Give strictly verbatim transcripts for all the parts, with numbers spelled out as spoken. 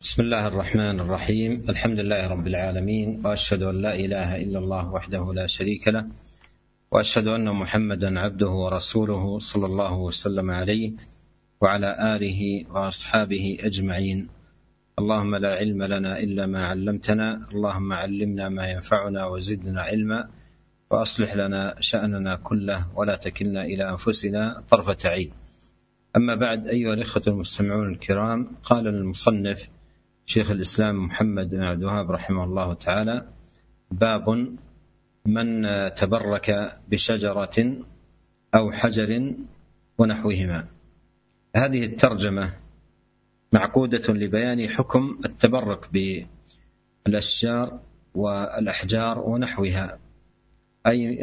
بسم الله الرحمن الرحيم. الحمد لله رب العالمين، وأشهد أن لا إله إلا الله وحده لا شريك له، وأشهد أن محمدا عبده ورسوله صلى الله وسلم عليه وعلى آله وأصحابه أجمعين. اللهم لا علم لنا إلا ما علمتنا، اللهم علمنا ما ينفعنا وزدنا علما، وأصلح لنا شأننا كله ولا تكلنا إلى أنفسنا طرفة عين. أما بعد، أيها الإخوة المستمعون الكرام، قال المصنف شيخ الإسلام محمد بن عبد الوهاب رحمه الله تعالى: باب من تبرك بشجرة أو حجر ونحوهما. هذه الترجمة معقودة لبيان حكم التبرك بالأشجار والأحجار ونحوها، أي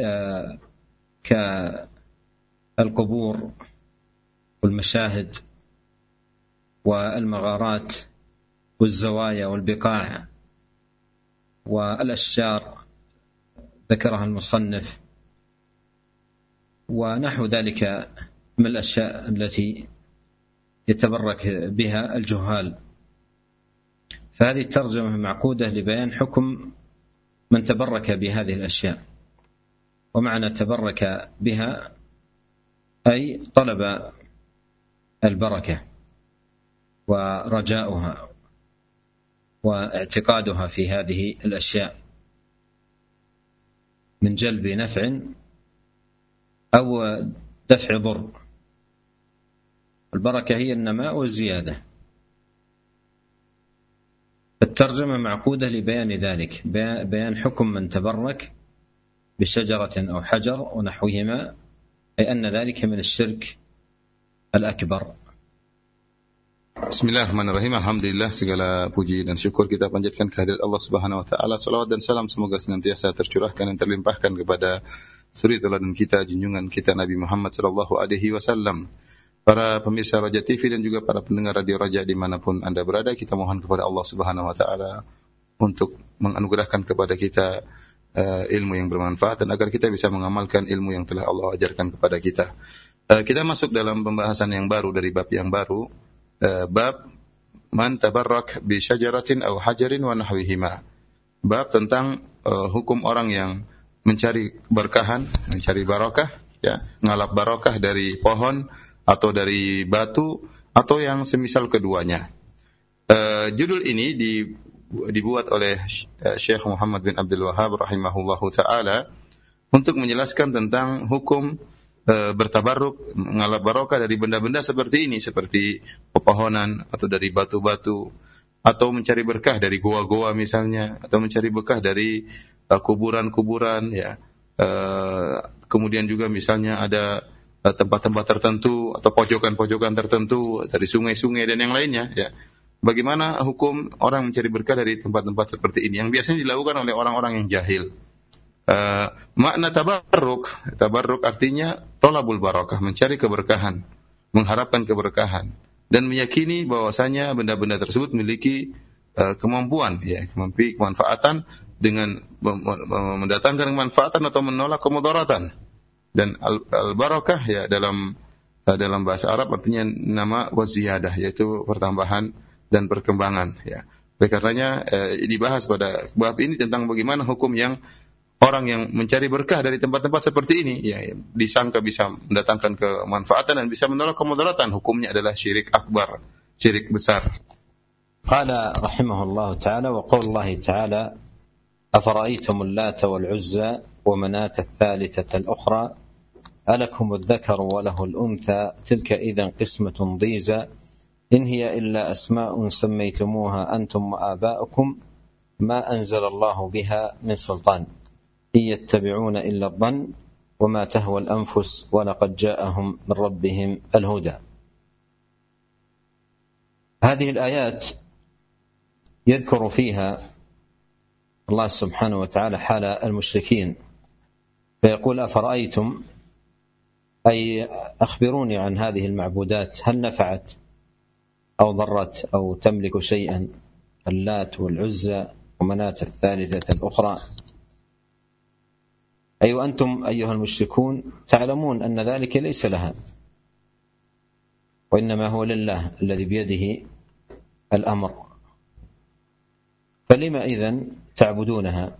كالقبور والمشاهد والمغارات والزوايا والبقاع والأشجار ذكرها المصنف، ونحو ذلك من الأشياء التي يتبرك بها الجهال. فهذه الترجمة معقودة لبيان حكم من تبرك بهذه الأشياء. ومعنى تبرك بها أي طلب البركة ورجاؤها واعتقادها في هذه الأشياء من جلب نفع أو دفع ضر. البركة هي النماء والزيادة. الترجمة معقودة لبيان ذلك، بيان حكم من تبرك بشجرة أو حجر ونحوهما، أي أن ذلك من الشرك الأكبر. Bismillahirrahmanirrahim. Alhamdulillah, segala puji dan syukur kita panjatkan kehadirat Allah Subhanahu wa taala. Salawat dan salam semoga senantiasa tercurahkan dan terlimpahkan kepada suri teladan kita, junjungan kita Nabi Muhammad sallallahu alaihi wasallam. Para pemirsa Raja T V dan juga para pendengar Radio Raja dimanapun Anda berada, kita mohon kepada Allah Subhanahu wa taala untuk menganugerahkan kepada kita uh, ilmu yang bermanfaat dan agar kita bisa mengamalkan ilmu yang telah Allah ajarkan kepada kita. Uh, kita masuk dalam pembahasan yang baru dari bab yang baru. Bab man tabarrak bi syajaratin aw hajarin wa nahwihima. Bab tentang uh, hukum orang yang mencari berkahan, mencari barokah, ya, ngalap barokah dari pohon atau dari batu atau yang semisal keduanya. Uh, judul ini di, dibuat oleh uh, Syekh Muhammad bin Abdul Wahhab rahimahullahu taala untuk menjelaskan tentang hukum E, bertabarruk, mengalap barokah dari benda-benda seperti ini, seperti pepohonan atau dari batu-batu, atau mencari berkah dari goa-goa misalnya, atau mencari berkah dari uh, kuburan-kuburan, ya. E, kemudian juga misalnya ada uh, tempat-tempat tertentu atau pojokan-pojokan tertentu dari sungai-sungai dan yang lainnya, ya. Bagaimana hukum orang mencari berkah dari tempat-tempat seperti ini yang biasanya dilakukan oleh orang-orang yang jahil? Uh, makna tabarruk, tabarruk artinya tolabul barakah, mencari keberkahan, mengharapkan keberkahan, dan meyakini bahwasanya benda-benda tersebut memiliki uh, kemampuan, ya, memiliki kemanfaatan dengan mendatangkan kemanfaatan atau menolak kemudaratan. Dan al-barakah, ya, dalam uh, dalam bahasa Arab artinya nama waziyadah, yaitu pertambahan dan perkembangan, ya. Oleh karenanya uh, dibahas pada bab ini tentang bagaimana hukum yang orang yang mencari berkah dari tempat-tempat seperti ini, ya, disangka bisa mendatangkan kemanfaatan dan bisa menolak kemudaratan. Hukumnya adalah syirik akbar, syirik besar. Qala rahimahullah ta'ala wa qawlullahi ta'ala afara'aytum al-lata wal-'uzza wa manata ath-thalithata al-ukhra alakum adh-dhakaru wa lahu al-untha tilka idhan qismatun dhiza in hiya illa asma'un sammaytumuha antum wa aba'ukum ma anzala Allahu biha min sultan إن يتبعون إلا الظن وما تهوى الأنفس ولقد جاءهم من ربهم الهدى. هذه الآيات يذكر فيها الله سبحانه وتعالى حال المشركين، فيقول أفرأيتم، أي أخبروني عن هذه المعبودات، هل نفعت أو ضرت أو تملك شيئا، اللات والعزى ومناة الثالثة الأخرى. أي أيوة أنتم أيها المشركون تعلمون أن ذلك ليس لها، وإنما هو لله الذي بيده الأمر فلما إذن تعبدونها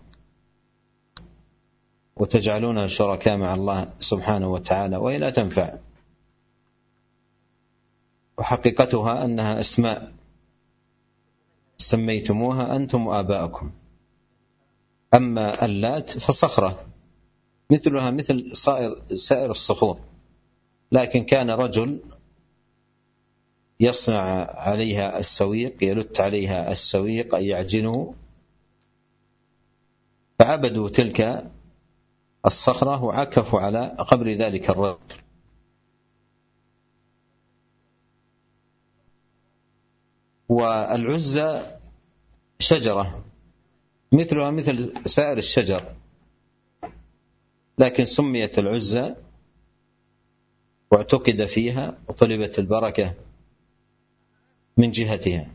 وتجعلونها شركاء مع الله سبحانه وتعالى وهي لا تنفع؟ وحقيقتها أنها أسماء سميتموها أنتم وآباؤكم. أما اللات فصخرة مثلها مثل سائر الصخور، لكن كان رجل يصنع عليها السويق، يلت عليها السويق أي يعجنه، فعبدوا تلك الصخرة وعكفوا على قبر ذلك الرجل. والعزى شجرة مثلها مثل سائر الشجر، لكن سميت العزى واعتقد فيها وطلبت البركة من جهتها.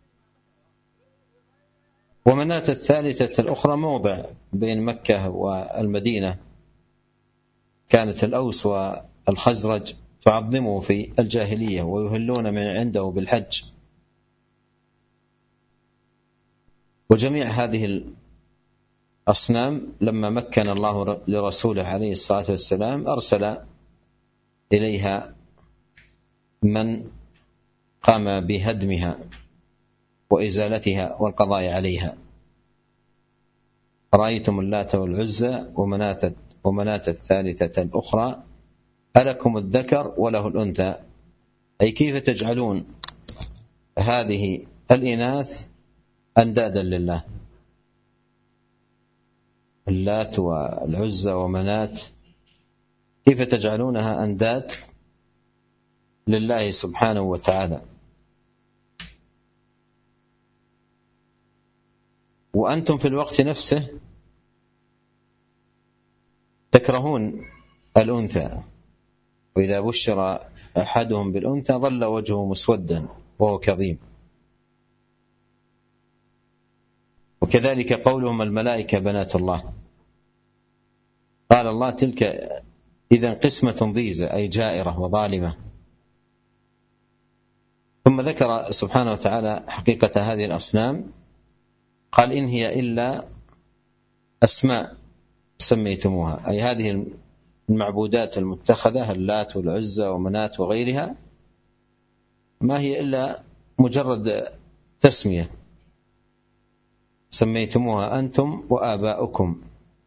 ومناة الثالثة الأخرى موضع بين مكة والمدينة، كانت الأوس والخزرج تعظمه في الجاهلية ويهلون من عنده بالحج. وجميع هذه الأصنام لما مكن الله لرسوله عليه الصلاة والسلام أرسل إليها من قام بهدمها وإزالتها والقضاء عليها. رأيتم اللات والعزى ومناة ومناة الثالثة الأخرى ألكم الذكر وله الأنثى، أي كيف تجعلون هذه الإناث أندادا لله؟ اللات والعزى ومناة كيف تجعلونها أنداد لله سبحانه وتعالى؟ وأنتم في الوقت نفسه تكرهون الأنثى، وإذا بشر أحدهم بالأنثى ظل وجهه مسودا وهو كظيم. وكذلك قولهم الملائكة بنات الله، قال الله تلك إذن قسمة ضيزى أي جائرة وظالمة. ثم ذكر سبحانه وتعالى حقيقة هذه الأصنام، قال إن هي إلا أسماء سميتموها، أي هذه المعبودات المتخذة اللات والعزى ومنات وغيرها ما هي إلا مجرد تسمية سميتموها أنتم وآباؤكم،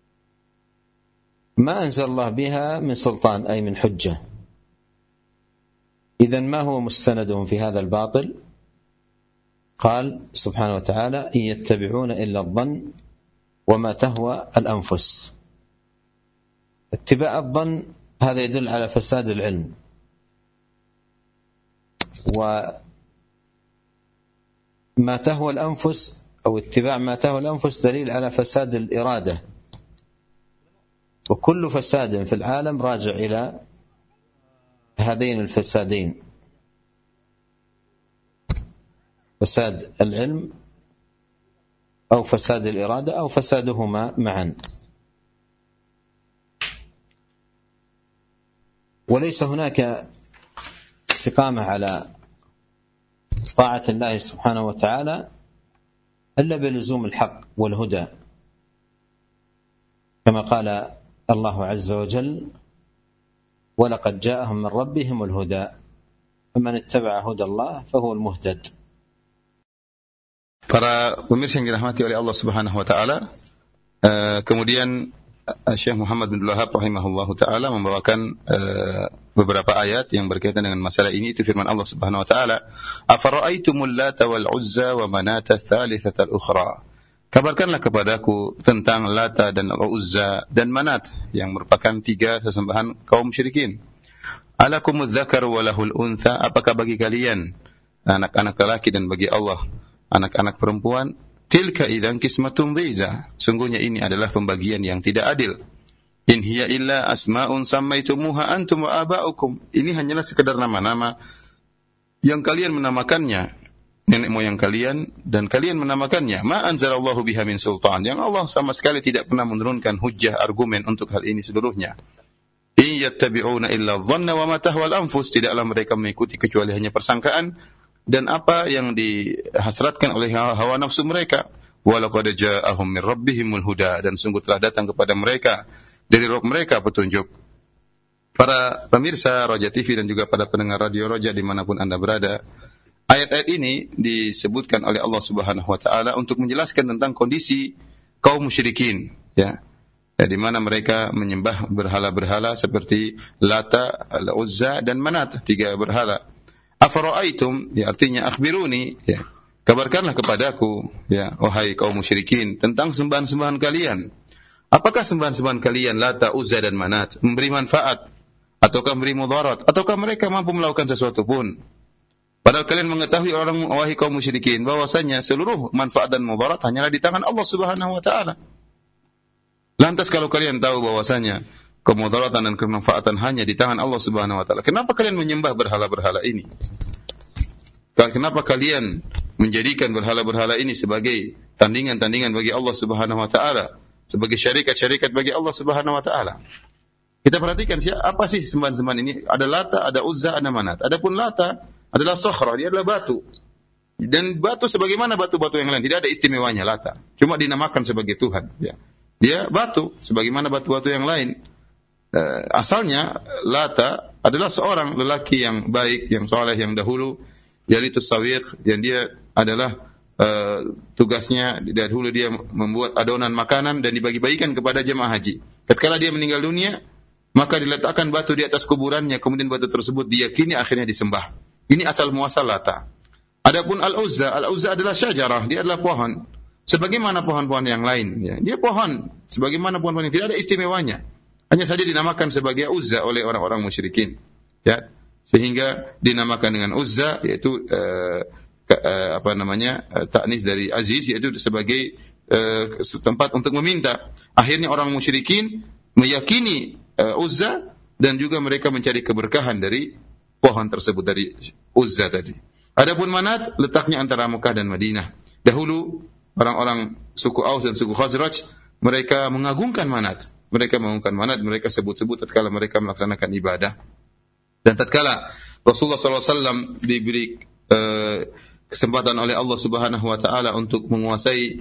ما أنزل الله بها من سلطان أي من حجة. إذن ما هو مستندهم في هذا الباطل؟ قال سبحانه وتعالى إن يتبعون إلا الظن وما تهوى الأنفس. اتباع الظن هذا يدل على فساد العلم، وما تهوى الأنفس أو اتباع ما تهوى الأنفس دليل على فساد الإرادة. وكل فساد في العالم راجع إلى هذين الفسادين، فساد العلم أو فساد الإرادة أو فسادهما معا. وليس هناك استقامة على طاعة الله سبحانه وتعالى إلا بلزوم الحق والهدى، كما قال الله عز وجل ولقد جاءهم من ربهم الهدى فمن اتبع هدى الله فهو المهتد. Para pemirsa yang dirahmati oleh Allah Subhanahu wa taala, uh, kemudian Syekh Muhammad bin Abdul Wahhab rahimahullahu taala membawakan uh, beberapa ayat yang berkaitan dengan masalah ini. Itu firman Allah Subhanahu wa taala, "Afara'aitumul Lata wal Uzza wa Manata ats-tsalitsata al-ukhra." Kabarkanlah kepadaku tentang Lata dan Uzza dan Manat yang merupakan tiga sesembahan kaum musyrikin. Alakumudz dzakar wa lahul untha, apakah bagi kalian anak-anak lelaki dan bagi Allah anak-anak perempuan? Tilka idzan qismatun dhiza, sungguhnya ini adalah pembagian yang tidak adil. In hiya illa asma'un sammaitumuha antum wa aba'ukum, ini hanyalah sekedar nama-nama yang kalian menamakannya, nenek moyang kalian dan kalian menamakannya. Ma anzalallahu biha min sultan, yang Allah sama sekali tidak pernah menurunkan hujjah argumen untuk hal ini seluruhnya. In yattabi'una illa dhanna wa ma tahwa al-anfus, tidaklah mereka mengikuti kecuali hanya persangkaan dan apa yang dihasratkan oleh hawa nafsu mereka. wa laqad ja'ahum min rabbihimul huda, dan sungguh telah datang kepada mereka dari Rabb mereka petunjuk. Para pemirsa Roja T V dan juga para pendengar Radio Roja dimanapun Anda berada, ayat-ayat ini disebutkan oleh Allah Subhanahu wa taala untuk menjelaskan tentang kondisi kaum musyrikin, ya. Ya, di mana mereka menyembah berhala-berhala seperti Lata, Al-Uzza dan Manat, tiga berhala. Afara'aitum, ya artinya akhbiruni, ya. Kabarkanlah kepadaku, ya, wahai kaum musyrikin, tentang sembahan-sembahan kalian. Apakah sembahan-sembahan kalian Lata, Uzza dan Manat memberi manfaat ataukah memberi mudarat, ataukah mereka mampu melakukan sesuatu pun? Padahal kalian mengetahui orang wahai kaum musyrikin bahwasanya seluruh manfaat dan mudarat hanyalah di tangan Allah Subhanahu wa taala. Lantas kalau kalian tahu bahwasanya kemudaratan dan kemanfaatan hanya di tangan Allah Subhanahu wa taala, kenapa kalian menyembah berhala-berhala ini? Kenapa kalian menjadikan berhala-berhala ini sebagai tandingan-tandingan bagi Allah Subhanahu wa taala, sebagai syarikat-syarikat bagi Allah Subhanahu wa taala? Kita perhatikan siapa apa sih sembahan-sembahan ini? Ada Lata, ada Uzza, ada Manat. Adapun Lata adalah sokhra, dia adalah batu. Dan batu sebagaimana batu-batu yang lain, tidak ada istimewanya Lata. Cuma dinamakan sebagai Tuhan, ya. Dia batu sebagaimana batu-batu yang lain. Uh, asalnya Lata adalah seorang lelaki yang baik, yang soleh, yang dahulu yaitu sawiq, yang dia adalah uh, tugasnya dahulu dia membuat adonan makanan dan dibagi-bagikan kepada jemaah haji. Tatkala dia meninggal dunia, maka diletakkan batu di atas kuburannya, kemudian batu tersebut diyakini akhirnya disembah. Ini asal muasal Lata. Adapun Al-Uzza, Al-Uzza adalah syajarah, dia adalah pohon. Sebagaimana pohon-pohon yang lain, ya. Dia pohon, sebagaimana pohon-pohon yang tidak ada istimewanya. Hanya saja dinamakan sebagai Uzza oleh orang-orang musyrikin. Ya. Sehingga dinamakan dengan Uzza, yaitu uh, ke, uh, apa namanya, uh, ta'nis dari Aziz, yaitu sebagai uh, tempat untuk meminta. Akhirnya orang musyrikin meyakini Uh, Uzza dan juga mereka mencari keberkahan dari pohon tersebut, dari Uzza tadi. Adapun Manat letaknya antara Mekah dan Madinah. Dahulu orang-orang suku Aus dan suku Khazraj mereka mengagungkan Manat. Mereka mengagungkan Manat, mereka sebut-sebut tatkala mereka melaksanakan ibadah. Dan tatkala Rasulullah sallallahu alaihi wasallam diberi uh, kesempatan oleh Allah Subhanahu wa taala untuk menguasai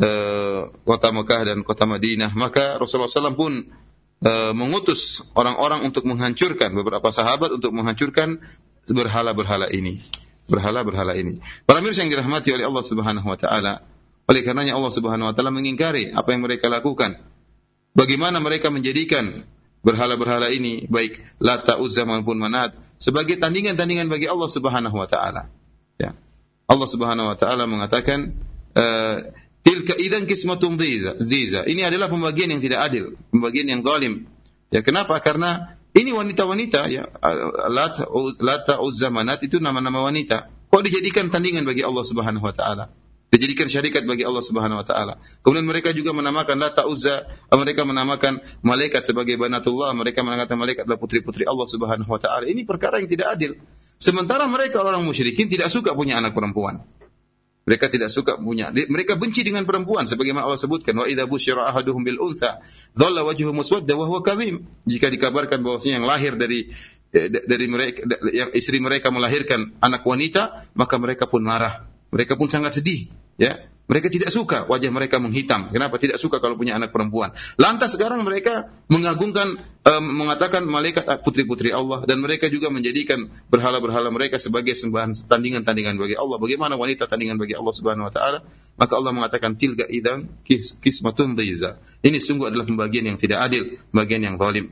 uh, kota Mekah dan kota Madinah, maka Rasulullah sallallahu alaihi wasallam pun Uh, mengutus orang-orang untuk menghancurkan, beberapa sahabat untuk menghancurkan berhala-berhala ini. Berhala-berhala ini. Para mirsa yang dirahmati oleh Allah Subhanahu wa taala, oleh karenanya Allah Subhanahu wa taala mengingkari apa yang mereka lakukan. Bagaimana mereka menjadikan berhala-berhala ini, baik Lata, Uzza maupun Manat, sebagai tandingan-tandingan bagi Allah Subhanahu wa taala. Ya. Allah Subhanahu wa taala mengatakan, uh, tilka idzan qismatun dhiza. Ini adalah pembagian yang tidak adil, pembagian yang zalim. Ya, kenapa? Karena ini wanita-wanita, ya. Lata, Lata, Uzza, Manat itu nama-nama wanita. Kok dijadikan tandingan bagi Allah Subhanahu wa taala? Dijadikan syarikat bagi Allah Subhanahu wa taala. Kemudian mereka juga menamakan Lata, Uzza, mereka menamakan malaikat sebagai banatullah, mereka mengatakan malaikat adalah putri-putri Allah Subhanahu wa taala. Ini perkara yang tidak adil. Sementara mereka orang musyrikin tidak suka punya anak perempuan. Mereka tidak suka punya, mereka benci dengan perempuan sebagaimana Allah sebutkan, wa idza busyira ahaduhum bil untha dhalla wajhuhu muswadda wa huwa kadhim. Jika dikabarkan bahwasanya yang lahir dari dari mereka, yang istri mereka melahirkan anak wanita, maka mereka pun marah. Mereka pun sangat sedih, ya. Mereka tidak suka wajah mereka menghitam. Kenapa? Tidak suka kalau punya anak perempuan. Lantas sekarang mereka mengagungkan, um, mengatakan malaikat putri-putri Allah, dan mereka juga menjadikan berhala-berhala mereka sebagai sembahan tandingan-tandingan bagi Allah. Bagaimana wanita tandingan bagi Allah Subhanahu wa taala? Maka Allah mengatakan tilka idzan qismatun dhiza. Ini sungguh adalah pembagian yang tidak adil, pembagian yang zalim.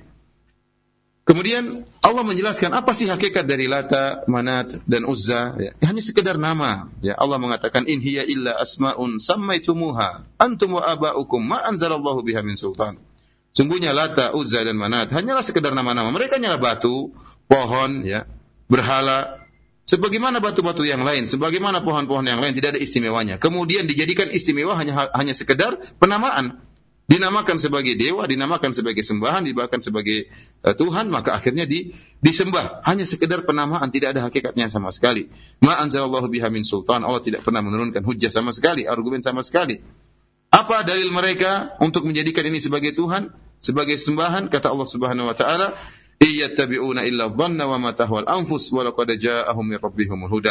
Kemudian Allah menjelaskan apa sih hakikat dari Lata, Manat dan Uzza, ya, hanya sekedar nama. Ya, Allah mengatakan in hiya illa asmaun sammaitumuha antum wa aba'ukum ma anzalallahu biha min sultan. Sungguhnya Lata, Uzza dan Manat hanyalah sekedar nama-nama. Mereka hanyalah batu, pohon, ya, berhala, sebagaimana batu-batu yang lain, sebagaimana pohon-pohon yang lain, tidak ada istimewanya. Kemudian dijadikan istimewa hanya hanya sekedar penamaan. Dinamakan sebagai dewa, dinamakan sebagai sembahan, dinamakan sebagai uh, Tuhan, maka akhirnya di, disembah. Hanya sekedar penamaan, tidak ada hakikatnya sama sekali. Ma anzalallahu biha min sultan. Allah tidak pernah menurunkan hujjah sama sekali, argumen sama sekali. Apa dalil mereka untuk menjadikan ini sebagai Tuhan, sebagai sembahan? Kata Allah Subhanahu wa taala, iyattabi'una illa dhanna wa ma tahwal anfus wa laqad ja'ahum min rabbihimul huda.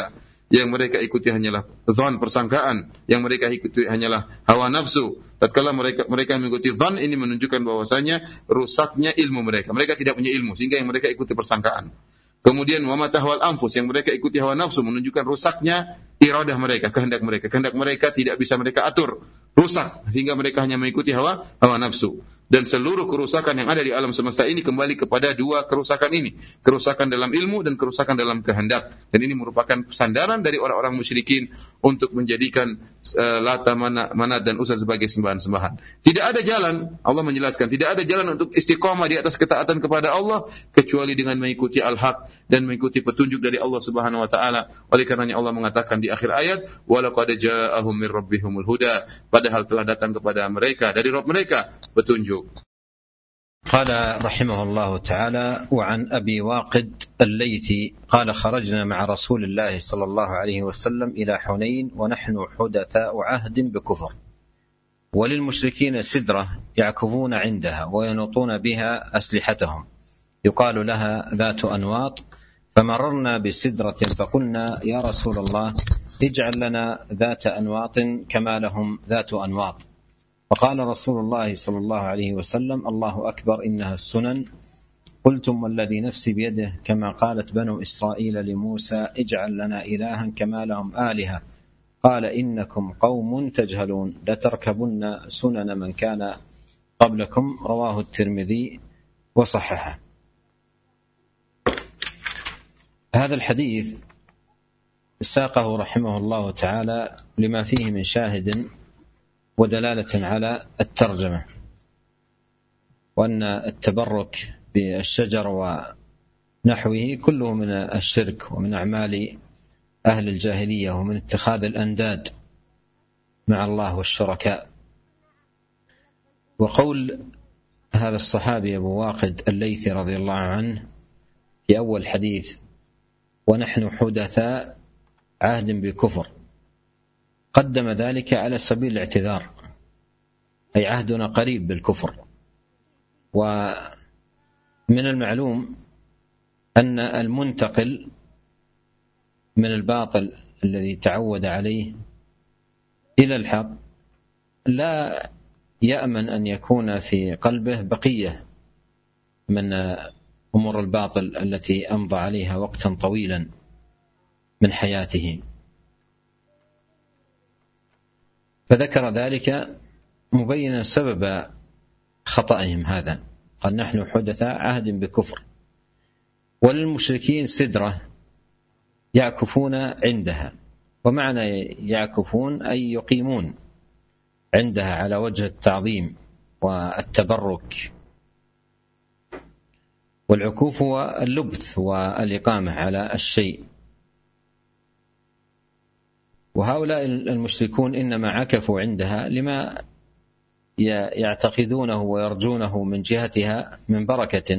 yang mereka ikuti hanyalah dzan, persangkaan, yang mereka ikuti hanyalah hawa nafsu. Tatkala mereka mereka mengikuti dzan, ini menunjukkan bahwasanya rusaknya ilmu mereka. Mereka tidak punya ilmu sehingga yang mereka ikuti persangkaan. Kemudian wa matahwal anfus, yang mereka ikuti hawa nafsu, menunjukkan rusaknya iradah mereka, kehendak mereka. Kehendak mereka tidak bisa mereka atur, rusak sehingga mereka hanya mengikuti hawa hawa nafsu. Dan seluruh kerusakan yang ada di alam semesta ini kembali kepada dua kerusakan ini, kerusakan dalam ilmu dan kerusakan dalam kehendak. Dan ini merupakan sandaran dari orang-orang musyrikin untuk menjadikan uh, Lata, Manat dan Uzza sebagai sembahan-sembahan. Tidak ada jalan, Allah menjelaskan, tidak ada jalan untuk istiqamah di atas ketaatan kepada Allah kecuali dengan mengikuti al-haq dan mengikuti petunjuk dari Allah Subhanahu wa taala. Oleh karenanya Allah mengatakan di akhir ayat, wa laqad ja'ahum mir rabbihumul huda, padahal telah datang kepada mereka dari Rabb mereka petunjuk. قال رحمه الله تعالى: وعن أبي واقد الليثي قال: خرجنا مع رسول الله صلى الله عليه وسلم إلى حنين ونحن حدثاء عهد بكفر، وللمشركين سدرة يعكفون عندها وينوطون بها أسلحتهم يقال لها ذات أنواط، فمررنا بسدرة فقلنا: يا رسول الله اجعل لنا ذات أنواط كما لهم ذات أنواط. فقال رسول الله صلى الله عليه وسلم: الله أكبر، إنها السنن. قلتم والذي نفسي بيده كما قالت بنو إسرائيل لموسى: اجعل لنا إلها كما لهم آلهة. قال: إنكم قوم تجهلون، لتركبن سنن من كان قبلكم. رواه الترمذي وصححه. هذا الحديث ساقه رحمه الله تعالى لما فيه من شاهد ودلالة على الترجمة، وأن التبرك بالشجر ونحوه كله من الشرك ومن أعمال أهل الجاهلية ومن اتخاذ الأنداد مع الله والشركاء. وقول هذا الصحابي أبو واقد الليثي رضي الله عنه في أول حديث: ونحن حدثاء عهد بكفر، قدم ذلك على سبيل الاعتذار، أي عهدنا قريب بالكفر. ومن المعلوم أن المنتقل من الباطل الذي تعود عليه إلى الحق لا يأمن أن يكون في قلبه بقية من أمور الباطل التي أمضى عليها وقتا طويلا من حياته. فذكر ذلك مبينا سبب خطأهم هذا، قال: نحن حدثاء عهد بكفر، وللمشركين سدرة يعكفون عندها. ومعنى يعكفون أي يقيمون عندها على وجه التعظيم والتبرك. والعكوف هو اللبث والإقامة على الشيء. وهؤلاء المشركون إنما عكفوا عندها لما يعتقدونه ويرجونه من جهتها من بركة،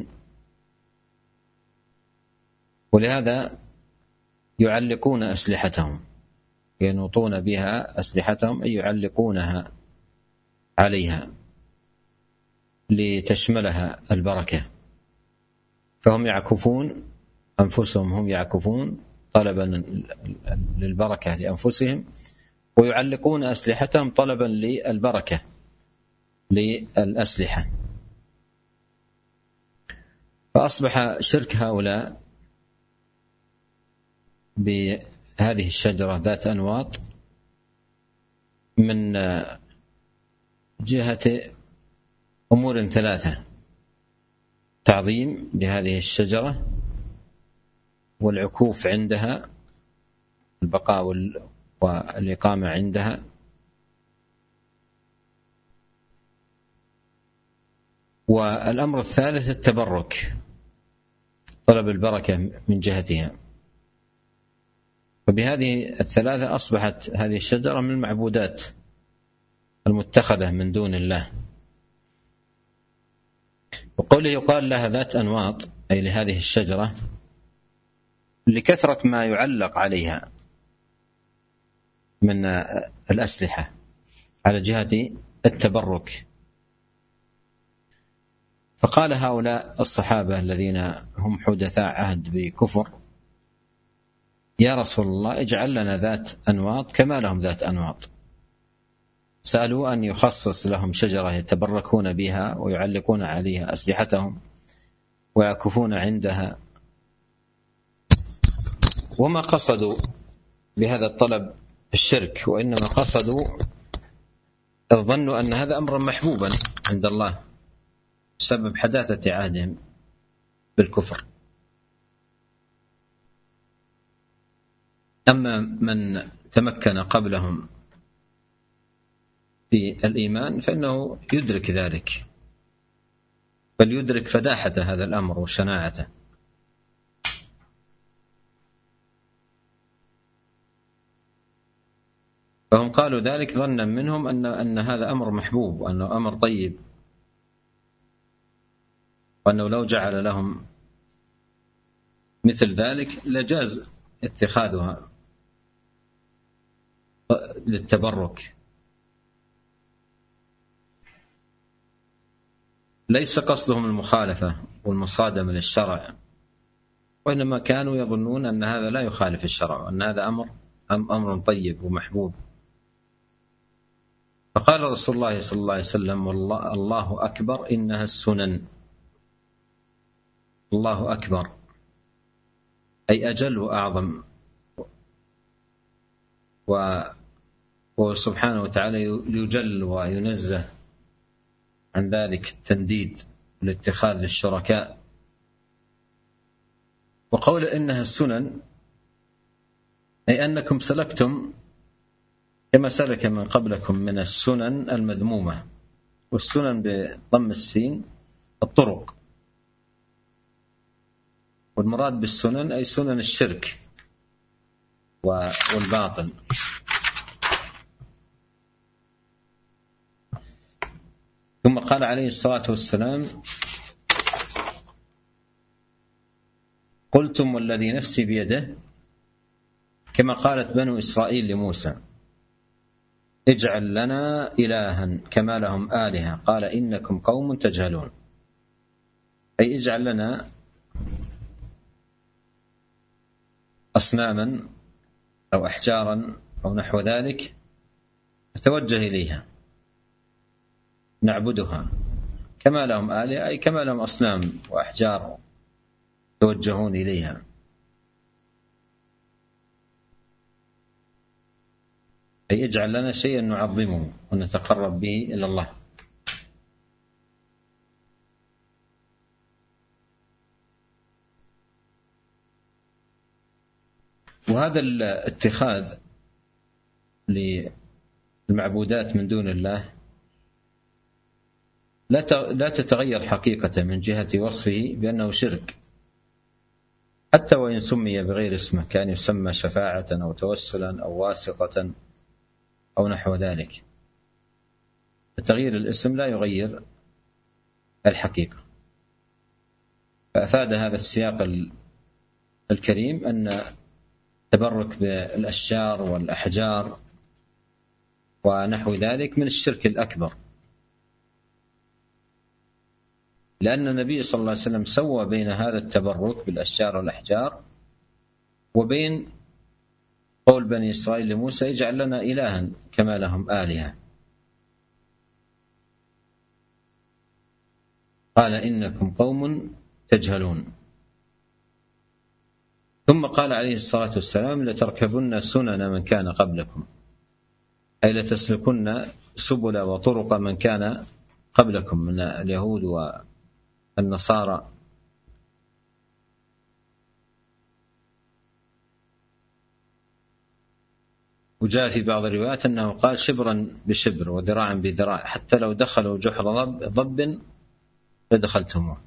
ولهذا يعلقون أسلحتهم، ينوطون بها أسلحتهم، أي يعلقونها عليها لتشملها البركة. فهم يعكفون أنفسهم، هم يعكفون طلبا للبركة لأنفسهم، ويعلقون أسلحتهم طلبا للبركة للأسلحة. فأصبح شرك هؤلاء بهذه الشجرة ذات أنواط من جهة أمور ثلاثة: تعظيم لهذه الشجرة، والعكوف عندها، البقاء والإقامة عندها، والأمر الثالث التبرك، طلب البركة من جهتها. وبهذه الثلاثة أصبحت هذه الشجرة من المعبودات المتخذة من دون الله. وقوله يقال لها ذات أنواط، أي لهذه الشجرة لكثرة ما يعلق عليها من الأسلحة على جهة التبرك. فقال هؤلاء الصحابة الذين هم حدثاء عهد بكفر: يا رسول الله اجعل لنا ذات أنواط كما لهم ذات أنواط. سألوا أن يخصص لهم شجرة يتبركون بها ويعلقون عليها أسلحتهم ويعكفون عندها، وما قصدوا بهذا الطلب الشرك، وإنما قصدوا ظنوا أن هذا أمر محبوبا عند الله بسبب حداثة عهدهم بالكفر. أما من تمكن قبلهم في الإيمان فإنه يدرك ذلك، بل يدرك فداحة هذا الأمر وشناعته. فهم قالوا ذلك ظنا منهم أن أن هذا أمر محبوب وأنه أمر طيب، وأنه لو جعل لهم مثل ذلك لجاز اتخاذها للتبرك. ليس قصدهم المخالفة والمصادمة للشرع، وإنما كانوا يظنون أن هذا لا يخالف الشرع وأن هذا أمر أمر طيب ومحبوب. فقال رسول الله صلى الله عليه وسلم: والله الله أكبر إنها السنن. الله أكبر أي أجل وأعظم، وسبحانه وتعالى يجل وينزه عن ذلك التنديد والاتخاذ للشركاء. وقول إنها السنن أي أنكم سلكتم كما سلك من قبلكم من السنن المذمومة، والسنن بضم السين الطرق، والمراد بالسنن أي سنن الشرك والباطل. ثم قال عليه الصلاة والسلام: قلتم والذي نفسي بيده، كما قالت بنو إسرائيل لموسى: اجعل لنا إلها كما لهم آلهة، قال إنكم قوم تجهلون. أي اجعل لنا أصناما أو أحجارا أو نحو ذلك نتوجه إليها نعبدها، كما لهم آلهة أي كما لهم أصنام وأحجار توجهون إليها. أي اجعل لنا شيئا نعظمه ونتقرب به إلى الله. وهذا الاتخاذ للمعبودات من دون الله لا تتغير حقيقة من جهة وصفه بأنه شرك، حتى وإن سمي بغير اسمه، كان يسمى شفاعة أو توسلا أو واسطة أو نحو ذلك. تغيير الاسم لا يغير الحقيقة. فأفاد هذا السياق الكريم أن التبرك بالأشجار والأحجار ونحو ذلك من الشرك الأكبر، لأن النبي صلى الله عليه وسلم سوى بين هذا التبرك بالأشجار والأحجار وبين قول بني إسرائيل لموسى: اجعل لنا إلها كما لهم آلهة، قال إنكم قوم تجهلون. ثم قال عليه الصلاة والسلام: لتركبن سنن من كان قبلكم، أي لتسلكن سبل وطرق من كان قبلكم من اليهود والنصارى. وجاء في بعض الروايات أنه قال: شبرا بشبر وذراعا بذراع، حتى لو دخلوا جحر ضب لدخلتموه.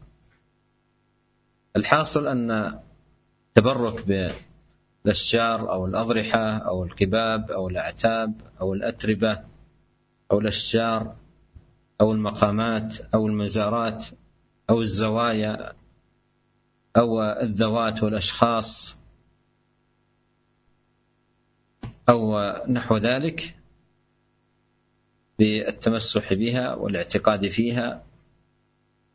الحاصل أن تبرك بالأشجار أو الأضرحة أو القباب أو الأعتاب أو الأتربة أو الأشجار أو المقامات أو المزارات أو الزوايا أو الذوات والأشخاص أو نحو ذلك بالتمسح بها والاعتقاد فيها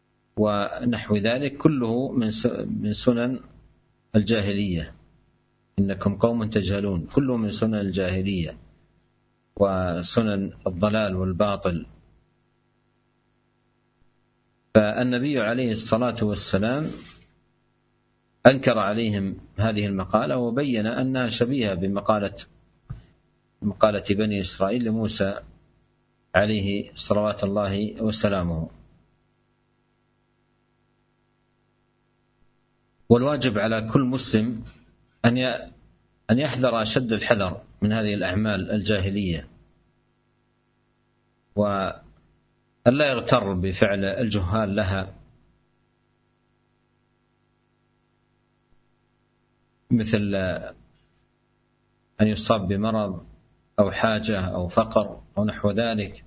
ونحو ذلك، كله من من سنن الجاهلية إنكم قوم تجهلون، كله من سنن الجاهلية وسنن الضلال والباطل. فالنبي عليه الصلاة والسلام أنكر عليهم هذه المقالة وبين أنها شبيهة بمقالة مقالة بني إسرائيل لموسى عليه صلوات الله وسلامه. والواجب على كل مسلم أن أن يحذر أشد الحذر من هذه الأعمال الجاهلية، وأن لا يغتر بفعل الجهال لها، مثل أن يصاب بمرض أو حاجة أو فقر أو نحو ذلك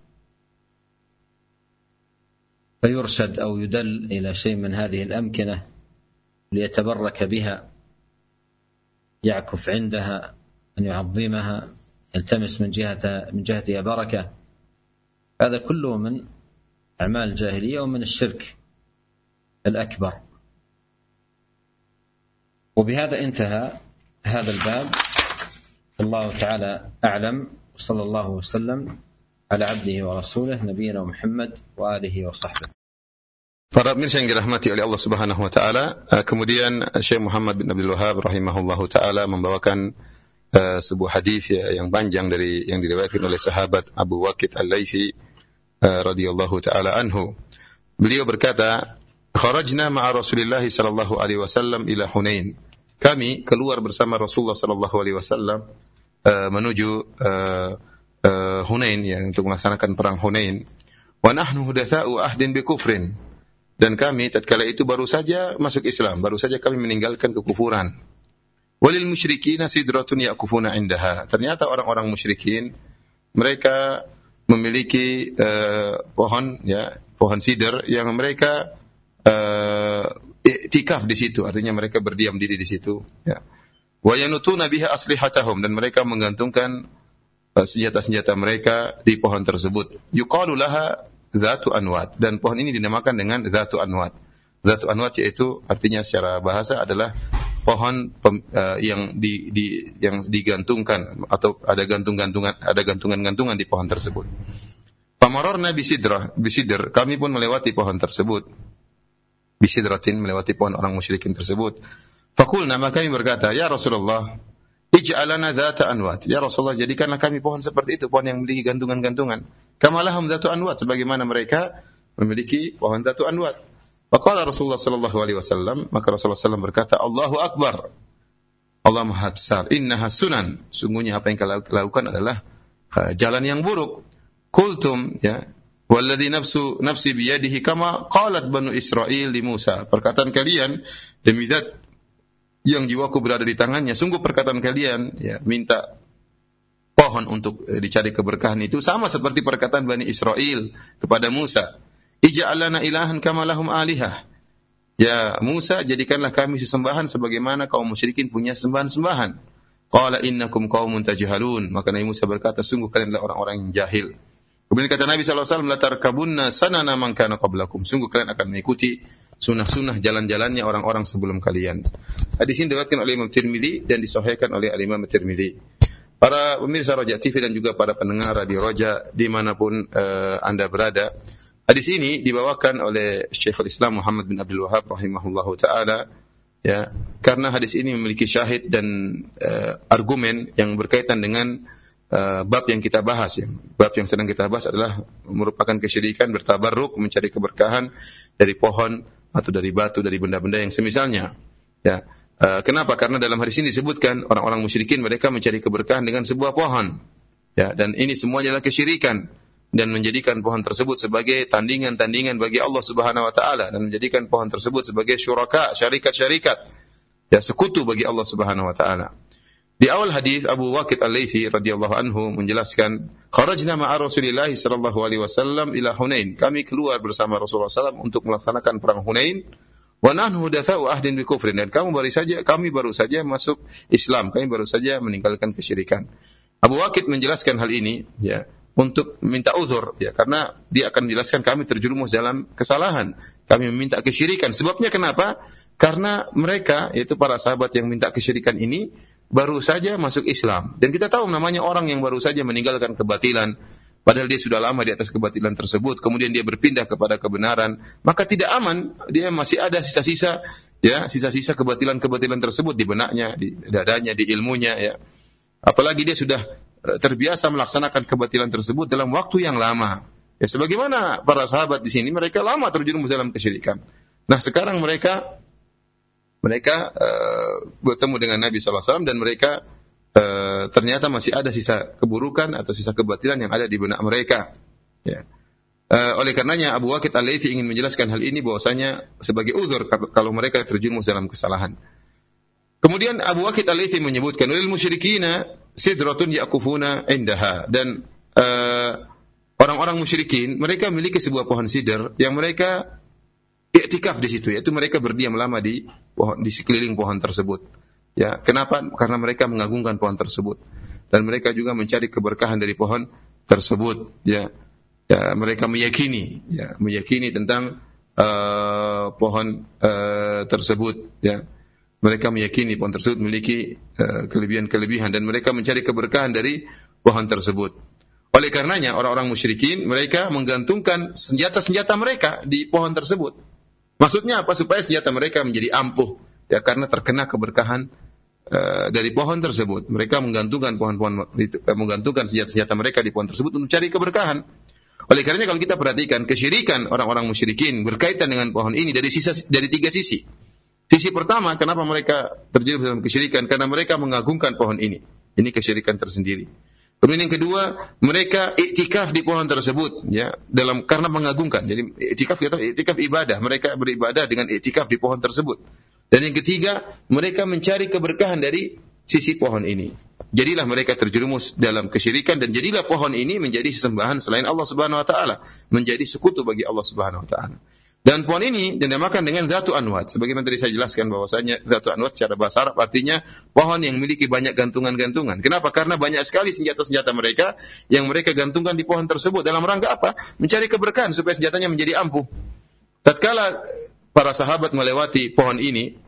فيرشد أو يدل إلى شيء من هذه الأمكنة ليتبرك بها، يعكف عندها، أن يعظمها، يلتمس من جهة من جهتها بركة. هذا كله من أعمال الجاهلية ومن الشرك الأكبر. وبهذا انتهى هذا الباب، الله تعالى أعلم، وصلى الله وسلم على عبده ورسوله نبينا محمد وآله وصحبه. Para pemirsa yang dirahmati oleh Allah Subhanahu wa taala, kemudian Syekh Muhammad bin Abdul Wahhab rahimahullahu taala membawakan uh, sebuah hadis ya, yang panjang dari yang diriwayatkan oleh sahabat Abu Waqid Al-Laitsi uh, radhiyallahu taala anhu. Beliau berkata, "Kharajna ma'a Rasulillah sallallahu alaihi wasallam ila Hunain." Kami keluar bersama Rasulullah sallallahu alaihi wasallam uh, menuju uh, uh, Hunain ya, untuk melaksanakan perang Hunain. Wa nahnu hudatsa'u ahdin bi kufrin. Dan kami tatkala itu baru saja masuk Islam, baru saja kami meninggalkan kekufuran. Walil musyrikina sidratun yaqufuna indaha. Ternyata orang-orang musyrikin mereka memiliki uh, pohon ya, pohon sidr yang mereka uh, i'tikaf di situ, artinya mereka berdiam diri di situ ya. Wa yanutuna biha aslihatahum, dan mereka menggantungkan uh, senjata-senjata mereka di pohon tersebut. Yuqalu laha Zatu Anwat, dan pohon ini dinamakan dengan Zatu Anwat. Zatu Anwat yaitu artinya secara bahasa adalah pohon pem, uh, yang di, di yang digantungkan atau ada gantung-gantungan, ada gantungan-gantungan di pohon tersebut. Pamarorna bisidrah, bisidr, kami pun melewati pohon tersebut. Bisidratin, melewati pohon orang musyrikin tersebut. Faqulna, maka kami berkata, ya Rasulullah, ij'alana Zata Anwat. Ya Rasulullah, jadikanlah kami pohon seperti itu, pohon yang memiliki gantungan-gantungan. Kama lahum Zatu Anwat, sebagaimana mereka memiliki pohon Zatu Anwat. Faqala Rasulullah sallallahu alaihi wasallam, maka Rasulullah sallallahu alaihi wasallam berkata, Allahu Akbar. Allah Maha Besar. Innaha sunan. Sungguhnya apa yang kalian lakukan adalah uh, jalan yang buruk. Qultum ya, walladzi nafsu nafsi biyadihi kama qalat banu Israil li Musa. Perkataan kalian demi zat yang jiwaku berada di tangannya, sungguh perkataan kalian ya, minta pohon untuk e, dicari keberkahan itu sama seperti perkataan Bani Israel kepada Musa. Ij'alna ilahan kama lahum alihah. Ya Musa, jadikanlah kami sesembahan sebagaimana kaum musyrikin punya sembahan-sembahan. Qala innakum qaumun tajhalun. Maka Nabi Musa berkata, sungguh kalian adalah orang-orang yang jahil. Kemudian kata Nabi sallallahu alaihi wasallam, la tarkabunna sanana man kana qablakum. Sungguh kalian akan mengikuti sunnah-sunnah jalan-jalannya orang-orang sebelum kalian. Hadis ini diriwayatkan oleh Imam Tirmizi dan disahihkan oleh Imam Tirmizi. Para pemirsa Raja T V dan juga para pendengar Radio Raja dimanapun uh, Anda berada, hadis ini dibawakan oleh Syekhul Islam Muhammad bin Abdul Wahhab rahimahullahu taala ya, karena hadis ini memiliki syahid dan uh, argumen yang berkaitan dengan uh, bab yang kita bahas ya. Bab yang sedang kita bahas adalah merupakan kesyirikan bertabarruk, mencari keberkahan dari pohon atau dari batu, dari benda-benda yang semisalnya ya. Uh, kenapa? Karena dalam hadis ini disebutkan orang-orang musyrikin mereka mencari keberkahan dengan sebuah pohon. Ya, dan ini semua adalah kesyirikan dan menjadikan pohon tersebut sebagai tandingan-tandingan bagi Allah Subhanahu wa taala dan menjadikan pohon tersebut sebagai syuraka, syarikat-syarikat. Ya, sekutu bagi Allah Subhanahu wa taala. Di awal hadis Abu Waqid Al-Laitsi radhiyallahu anhu menjelaskan, "Kharajna ma'a Rasulillah sallallahu alaihi wasallam ila Hunain." Kami keluar bersama Rasulullah sallallahu alaihi wasallam untuk melaksanakan perang Hunain. Wa nahnu hudatsa'u ahdin bi kufrin, dan kamu baru saja kami baru saja masuk Islam, kami baru saja meninggalkan kesyirikan. Abu Waqid menjelaskan hal ini ya untuk minta uzur ya, karena dia akan menjelaskan kami terjerumus dalam kesalahan, kami meminta kesyirikan. Sebabnya kenapa? Karena mereka, yaitu para sahabat yang minta kesyirikan ini, baru saja masuk Islam. Dan kita tahu namanya orang yang baru saja meninggalkan kebatilan, padahal dia sudah lama di atas kebatilan tersebut, kemudian dia berpindah kepada kebenaran, maka tidak aman, dia masih ada sisa-sisa ya, sisa-sisa kebatilan-kebatilan tersebut di benaknya, di dadanya, di ilmunya ya. Apalagi dia sudah terbiasa melaksanakan kebatilan tersebut dalam waktu yang lama. Ya sebagaimana para sahabat di sini, mereka lama terjerumus dalam kesyirikan. Nah, sekarang mereka mereka uh, bertemu dengan Nabi sallallahu alaihi wasallam dan mereka uh, ternyata masih ada sisa keburukan atau sisa kebatilan yang ada di benak mereka. Ya. Uh, oleh karenanya Abu Waqid Al-Laitsi ingin menjelaskan hal ini bahwasanya sebagai uzur kalau mereka terjerumus dalam kesalahan. Kemudian Abu Waqid Al-Laitsi menyebutkan lil musyrikina sidratun yaqufuna indaha, dan uh, orang-orang musyrikin mereka memiliki sebuah pohon sidr yang mereka i'tikaf di situ, yaitu mereka berdiam lama di pohon, di sekeliling pohon tersebut. Ya, kenapa? Karena mereka mengagungkan pohon tersebut dan mereka juga mencari keberkahan dari pohon tersebut. Ya, ya mereka meyakini, ya meyakini tentang uh, pohon uh, tersebut. Ya, mereka meyakini pohon tersebut memiliki uh, kelebihan-kelebihan dan mereka mencari keberkahan dari pohon tersebut. Oleh karenanya orang-orang musyrikin mereka menggantungkan senjata-senjata mereka di pohon tersebut. Maksudnya apa? Supaya senjata mereka menjadi ampuh, ya karena terkena keberkahan uh, dari pohon tersebut. Mereka menggantungkan pohon-pohon itu, uh, menggantungkan senjata-senjata mereka di pohon tersebut untuk mencari keberkahan. Oleh karenanya kalau kita perhatikan kesyirikan orang-orang musyrikin berkaitan dengan pohon ini dari sisa dari tiga sisi. Sisi pertama, kenapa mereka terjerumus dalam kesyirikan? Karena mereka mengagungkan pohon ini. Ini kesyirikan tersendiri. Kemudian yang kedua, mereka iktikaf di pohon tersebut, ya, dalam karena mengagungkan. Jadi iktikaf kita iktikaf ibadah, mereka beribadah dengan iktikaf di pohon tersebut. Dan yang ketiga, mereka mencari keberkahan dari sisi pohon ini. Jadilah mereka terjerumus dalam kesyirikan dan jadilah pohon ini menjadi sesembahan selain Allah Subhanahu wa taala, menjadi sekutu bagi Allah Subhanahu wa taala. Dan pohon ini dinamakan dengan Zatu Anwat. Sebagaimana tadi saya jelaskan bahwasanya Zatu Anwat secara bahasa Arab artinya pohon yang memiliki banyak gantungan-gantungan. Kenapa? Karena banyak sekali senjata-senjata mereka yang mereka gantungkan di pohon tersebut. Dalam rangka apa? Mencari keberkahan supaya senjatanya menjadi ampuh. Tatkala para sahabat melewati pohon ini,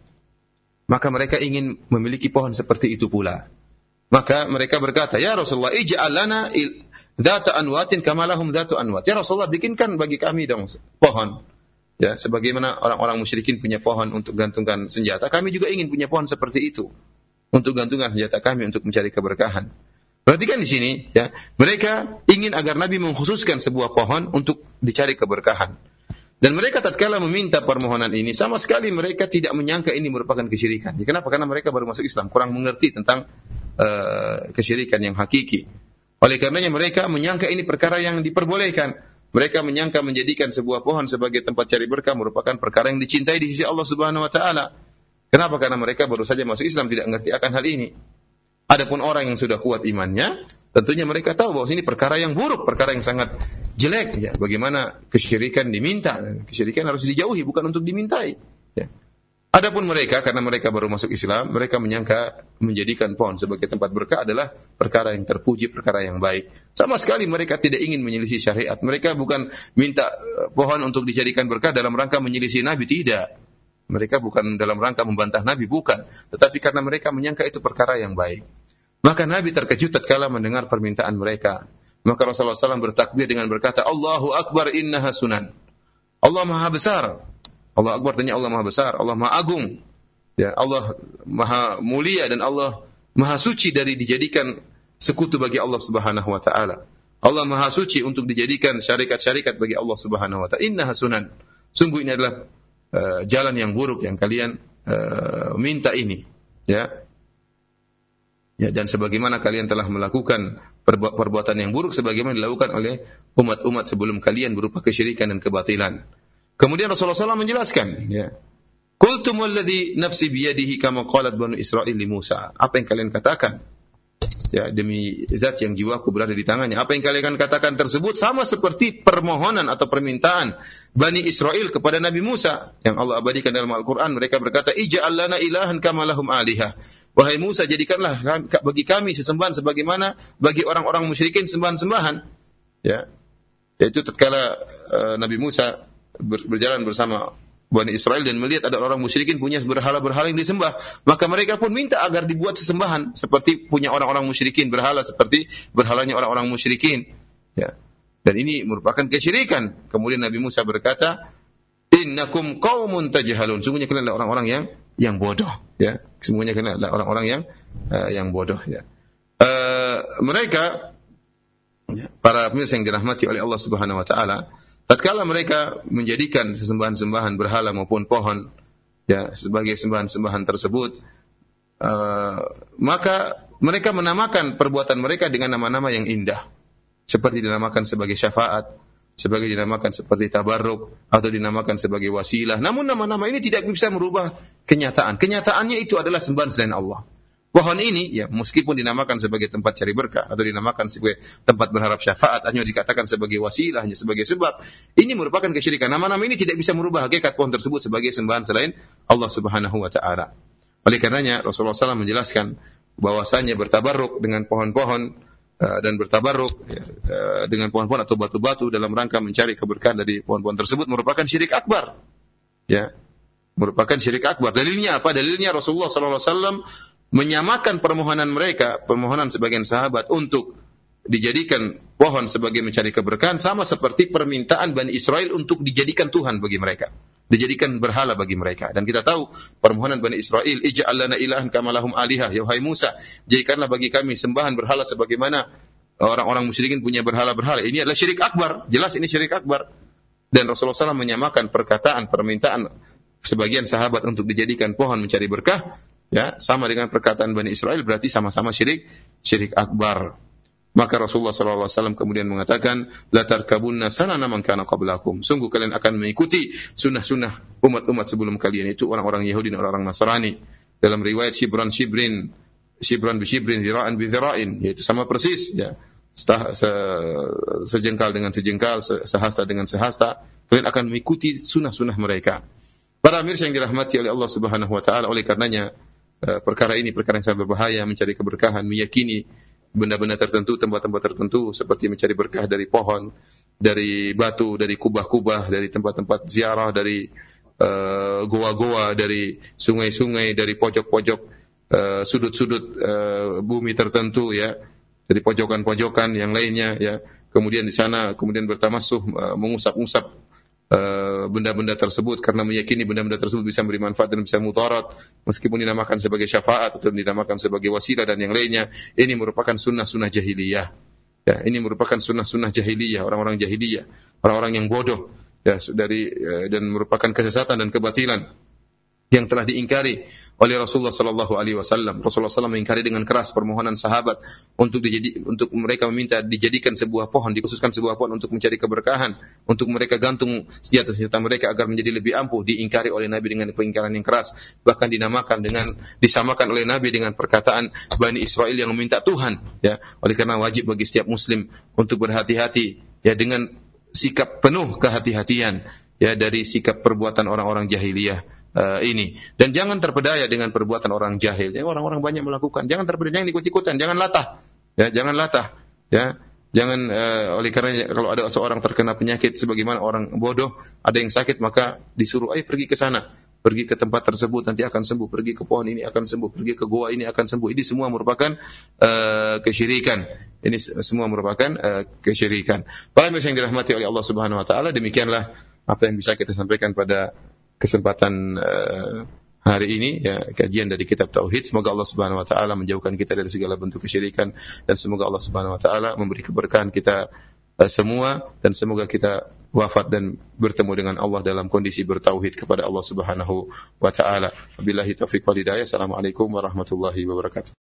maka mereka ingin memiliki pohon seperti itu pula. Maka mereka berkata, "Ya Rasulullah, ij'al lana Zata anwatin kama lahum zatu anwat." Ya Rasulullah, bikinkan bagi kami dong pohon. Ya, sebagaimana orang-orang musyrikin punya pohon untuk gantungkan senjata, kami juga ingin punya pohon seperti itu untuk gantungkan senjata kami untuk mencari keberkahan. Perhatikan di sini, ya, mereka ingin agar Nabi mengkhususkan sebuah pohon untuk dicari keberkahan. Dan mereka tatkala meminta permohonan ini, sama sekali mereka tidak menyangka ini merupakan kesyirikan. Ya, kenapa? Karena mereka baru masuk Islam, kurang mengerti tentang uh, kesyirikan yang hakiki. Oleh karenanya mereka menyangka ini perkara yang diperbolehkan. Mereka menyangka menjadikan sebuah pohon sebagai tempat cari berkah merupakan perkara yang dicintai di sisi Allah Subhanahu wa taala. Kenapa? Karena mereka baru saja masuk Islam, tidak mengerti akan hal ini. Adapun orang yang sudah kuat imannya, tentunya mereka tahu bahwa ini perkara yang buruk, perkara yang sangat jelek. Ya, bagaimana kesyirikan diminta? Kesyirikan harus dijauhi, bukan untuk dimintai. Ya. Adapun mereka, karena mereka baru masuk Islam, mereka menyangka menjadikan pohon sebagai tempat berkah adalah perkara yang terpuji, perkara yang baik. Sama sekali mereka tidak ingin menyelisih syariat. Mereka bukan minta pohon untuk dijadikan berkah dalam rangka menyelisih Nabi, tidak. Mereka bukan dalam rangka membantah Nabi, bukan. Tetapi karena mereka menyangka itu perkara yang baik. Maka Nabi terkejut tatkala mendengar permintaan mereka. Maka Rasulullah shallallahu alaihi wasallam bertakbir dengan berkata, Allahu Akbar innaha sunan. Allah Maha Besar. Allah Akbar artinya Allah Maha Besar, Allah Maha Agung. Ya, Allah Maha Mulia dan Allah Maha Suci dari dijadikan sekutu bagi Allah Subhanahu wa taala. Allah Maha Suci untuk dijadikan syarikat-syarikat bagi Allah Subhanahu wa taala. Innaha sunan. Sungguh ini adalah uh, jalan yang buruk yang kalian uh, minta ini. Ya. Ya, dan sebagaimana kalian telah melakukan perbu- perbuatan yang buruk sebagaimana dilakukan oleh umat-umat sebelum kalian berupa kesyirikan dan kebatilan. Kemudian Rasulullah shallallahu alaihi wasallam menjelaskan, ya. Qultum walladhi nafsi biyadihi kama qalat banu Israil li Musa. Apa yang kalian katakan? Ya, demi zat yang jiwaku berada di tangannya. Apa yang kalian katakan tersebut sama seperti permohonan atau permintaan Bani Israel kepada Nabi Musa yang Allah abadikan dalam Al-Qur'an. Mereka berkata, "Ij'al lana ilahan kama lahum alihah." Wahai Musa, jadikanlah bagi kami sesembahan sebagaimana bagi orang-orang musyrikin sembahan-sembahan. Ya. Yaitu tatkala uh, Nabi Musa berjalan bersama Bani Israel dan melihat ada orang musyrikin punya berhala-berhala yang disembah, maka mereka pun minta agar dibuat sesembahan seperti punya orang-orang musyrikin, berhala seperti berhalanya orang-orang musyrikin. Ya. Dan ini merupakan kesyirikan. Kemudian Nabi Musa berkata, "Innakum qaumun tajhalun." Sungguhnya kalian adalah orang-orang yang yang bodoh, ya. Semuanya kalian adalah orang-orang yang uh, yang bodoh, ya. Uh, mereka para pemirsa yang dirahmati oleh Allah Subhanahu wa taala, tatkala mereka menjadikan sesembahan-sembahan berhala maupun pohon, ya, sebagai sembahan-sembahan tersebut, uh, maka mereka menamakan perbuatan mereka dengan nama-nama yang indah, seperti dinamakan sebagai syafaat, sebagai dinamakan seperti tabarruk, atau dinamakan sebagai wasilah. Namun nama-nama ini tidak bisa merubah kenyataan. Kenyataannya itu adalah sembahan selain Allah. Pohon ini, ya, meskipun dinamakan sebagai tempat cari berkah atau dinamakan sebagai tempat berharap syafaat, hanya dikatakan sebagai wasilah, hanya sebagai sebab, ini merupakan kesyirikan. Nama-nama ini tidak bisa merubah hakikat pohon tersebut sebagai sembahan selain Allah Subhanahu wa taala. Oleh karenanya Rasulullah shallallahu alaihi wasallam menjelaskan bahwasanya bertabarruk dengan pohon-pohon uh, dan bertabarruk uh, dengan pohon-pohon atau batu-batu dalam rangka mencari keberkahan dari pohon-pohon tersebut merupakan syirik akbar. Ya, merupakan syirik akbar. Dalilnya apa? Dalilnya Rasulullah shallallahu alaihi wasallam menyamakan permohonan mereka, permohonan sebagian sahabat untuk dijadikan pohon sebagai mencari keberkahan sama seperti permintaan Bani Israel untuk dijadikan Tuhan bagi mereka, dijadikan berhala bagi mereka. Dan kita tahu permohonan Bani Israel, ij'al lana ilahan kama lahum alihah, ya wahai Musa, jadikanlah bagi kami sembahan berhala sebagaimana orang-orang musyrikin punya berhala-berhala. Ini adalah syirik akbar, jelas ini syirik akbar. Dan Rasulullah shallallahu alaihi wasallam menyamakan perkataan, permintaan sebagian sahabat untuk dijadikan pohon mencari berkah, ya, sama dengan perkataan Bani Israel, berarti sama-sama syirik, syirik akbar. Maka Rasulullah shallallahu alaihi wasallam kemudian mengatakan, la tarkabunna sanana man kana qablakum. Sungguh kalian akan mengikuti sunnah-sunnah umat-umat sebelum kalian, itu orang-orang Yahudi dan orang-orang Nasrani. Dalam riwayat shibran shibrin, shibran bi shibrin, zira'an bi zira'in, yaitu sama persis, ya. Setah, se, sejengkal dengan sejengkal, se, sehasta dengan sehasta. Kalian akan mengikuti sunnah-sunnah mereka. Para mirsa yang dirahmati oleh Allah Subhanahu wa taala, oleh karenanya perkara ini perkara yang sangat berbahaya, mencari keberkahan, meyakini benda-benda tertentu, tempat-tempat tertentu, seperti mencari berkah dari pohon, dari batu, dari kubah-kubah, dari tempat-tempat ziarah, dari uh, goa-goa, dari sungai-sungai, dari pojok-pojok, uh, sudut-sudut uh, bumi tertentu, ya, dari pojokan-pojokan yang lainnya, ya. Kemudian di sana kemudian bertamassuh, uh, mengusap-usap benda-benda tersebut karena meyakini benda-benda tersebut bisa memberi manfaat dan bisa mudarat, meskipun dinamakan sebagai syafaat atau dinamakan sebagai wasilah dan yang lainnya. Ini merupakan sunnah-sunnah jahiliyah. Ya, ini merupakan sunnah-sunnah jahiliyah, orang-orang jahiliyah, orang-orang yang bodoh, ya, dari dan merupakan kesesatan dan kebatilan yang telah diingkari oleh Rasulullah sallallahu alaihi wasallam. Rasulullah sallallahu alaihi wasallam mengingkari dengan keras permohonan sahabat untuk dijadi, untuk mereka meminta dijadikan sebuah pohon, dikhususkan sebuah pohon untuk mencari keberkahan, untuk mereka gantung senjata-senjata mereka agar menjadi lebih ampuh. Diingkari oleh Nabi dengan pengingkaran yang keras, bahkan dinamakan dengan disamakan oleh Nabi dengan perkataan Bani Israel yang meminta Tuhan, ya. Oleh karena wajib bagi setiap muslim untuk berhati-hati, ya, dengan sikap penuh kehati-hatian, ya, dari sikap perbuatan orang-orang jahiliyah Uh, ini, dan jangan terpedaya dengan perbuatan orang jahil. Yang orang-orang banyak melakukan, jangan terpedaya, jangan ikut-ikutan, jangan latah, ya, jangan latah, ya, jangan. Uh, oleh karena kalau ada seorang terkena penyakit, sebagaimana orang bodoh, ada yang sakit, maka disuruh, ayo pergi ke sana, pergi ke tempat tersebut, nanti akan sembuh, pergi ke pohon ini akan sembuh, pergi ke goa ini akan sembuh. Ini semua merupakan uh, kesyirikan. Ini semua merupakan uh, kesyirikan. Para yang dirahmati oleh Allah Subhanahu wa taala, demikianlah apa yang bisa kita sampaikan pada kesempatan uh, hari ini, ya, kajian dari kitab Tauhid. Semoga Allah Subhanahu wa taala menjauhkan kita dari segala bentuk kesyirikan, dan semoga Allah Subhanahu wa taala memberi keberkahan kita uh, semua, dan semoga kita wafat dan bertemu dengan Allah dalam kondisi bertauhid kepada Allah Subhanahu wa taala. Wabillahi taufiq wal hidayah. Assalamualaikum warahmatullahi wabarakatuh.